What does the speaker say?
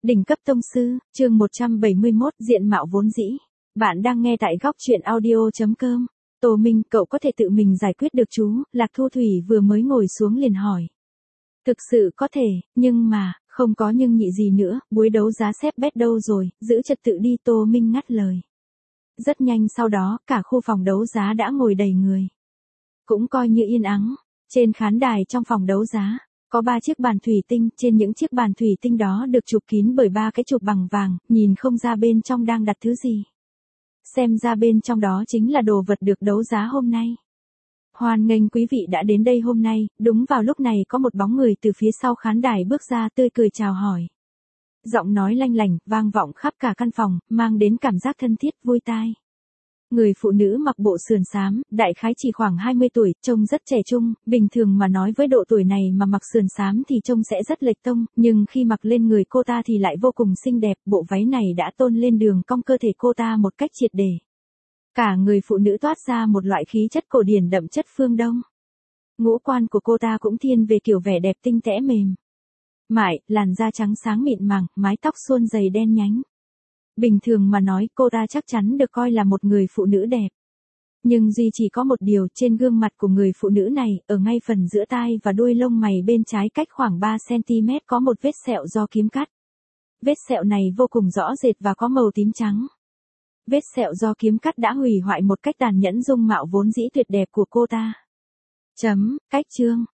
Đỉnh cấp tông sư, chương 171, diện mạo vốn dĩ. Bạn đang nghe tại góc truyện audio.com. Tô Minh, cậu có thể tự mình giải quyết được chú? Lạc Thu Thủy vừa mới ngồi xuống liền hỏi. Thực sự có thể, nhưng mà, không có nhưng nhị gì nữa, buổi đấu giá xếp bét đâu rồi, giữ trật tự đi, Tô Minh ngắt lời. Rất nhanh sau đó, cả khu phòng đấu giá đã ngồi đầy người. Cũng coi như yên ắng, trên khán đài trong phòng đấu giá. Có 3 chiếc bàn thủy tinh, trên những chiếc bàn thủy tinh đó được chụp kín bởi 3 cái chụp bằng vàng, nhìn không ra bên trong đang đặt thứ gì. Xem ra bên trong đó chính là đồ vật được đấu giá hôm nay. Hoan nghênh quý vị đã đến đây hôm nay, đúng vào lúc này có một bóng người từ phía sau khán đài bước ra tươi cười chào hỏi. Giọng nói lanh lảnh, vang vọng khắp cả căn phòng, mang đến cảm giác thân thiết, vui tai. Người phụ nữ mặc bộ sườn xám, đại khái chỉ khoảng 20 tuổi, trông rất trẻ trung, bình thường mà nói với độ tuổi này mà mặc sườn xám thì trông sẽ rất lệch tông, nhưng khi mặc lên người cô ta thì lại vô cùng xinh đẹp, bộ váy này đã tôn lên đường cong cơ thể cô ta một cách triệt để. Cả người phụ nữ toát ra một loại khí chất cổ điển đậm chất phương Đông. Ngũ quan của cô ta cũng thiên về kiểu vẻ đẹp tinh tẽ mềm mại, làn da trắng sáng mịn màng, mái tóc suôn dày đen nhánh. Bình thường mà nói cô ta chắc chắn được coi là một người phụ nữ đẹp. Nhưng duy chỉ có một điều, trên gương mặt của người phụ nữ này, ở ngay phần giữa tai và đuôi lông mày bên trái cách khoảng 3cm có một vết sẹo do kiếm cắt. Vết sẹo này vô cùng rõ rệt và có màu tím trắng. Vết sẹo do kiếm cắt đã hủy hoại một cách tàn nhẫn dung mạo vốn dĩ tuyệt đẹp của cô ta. Cách chương.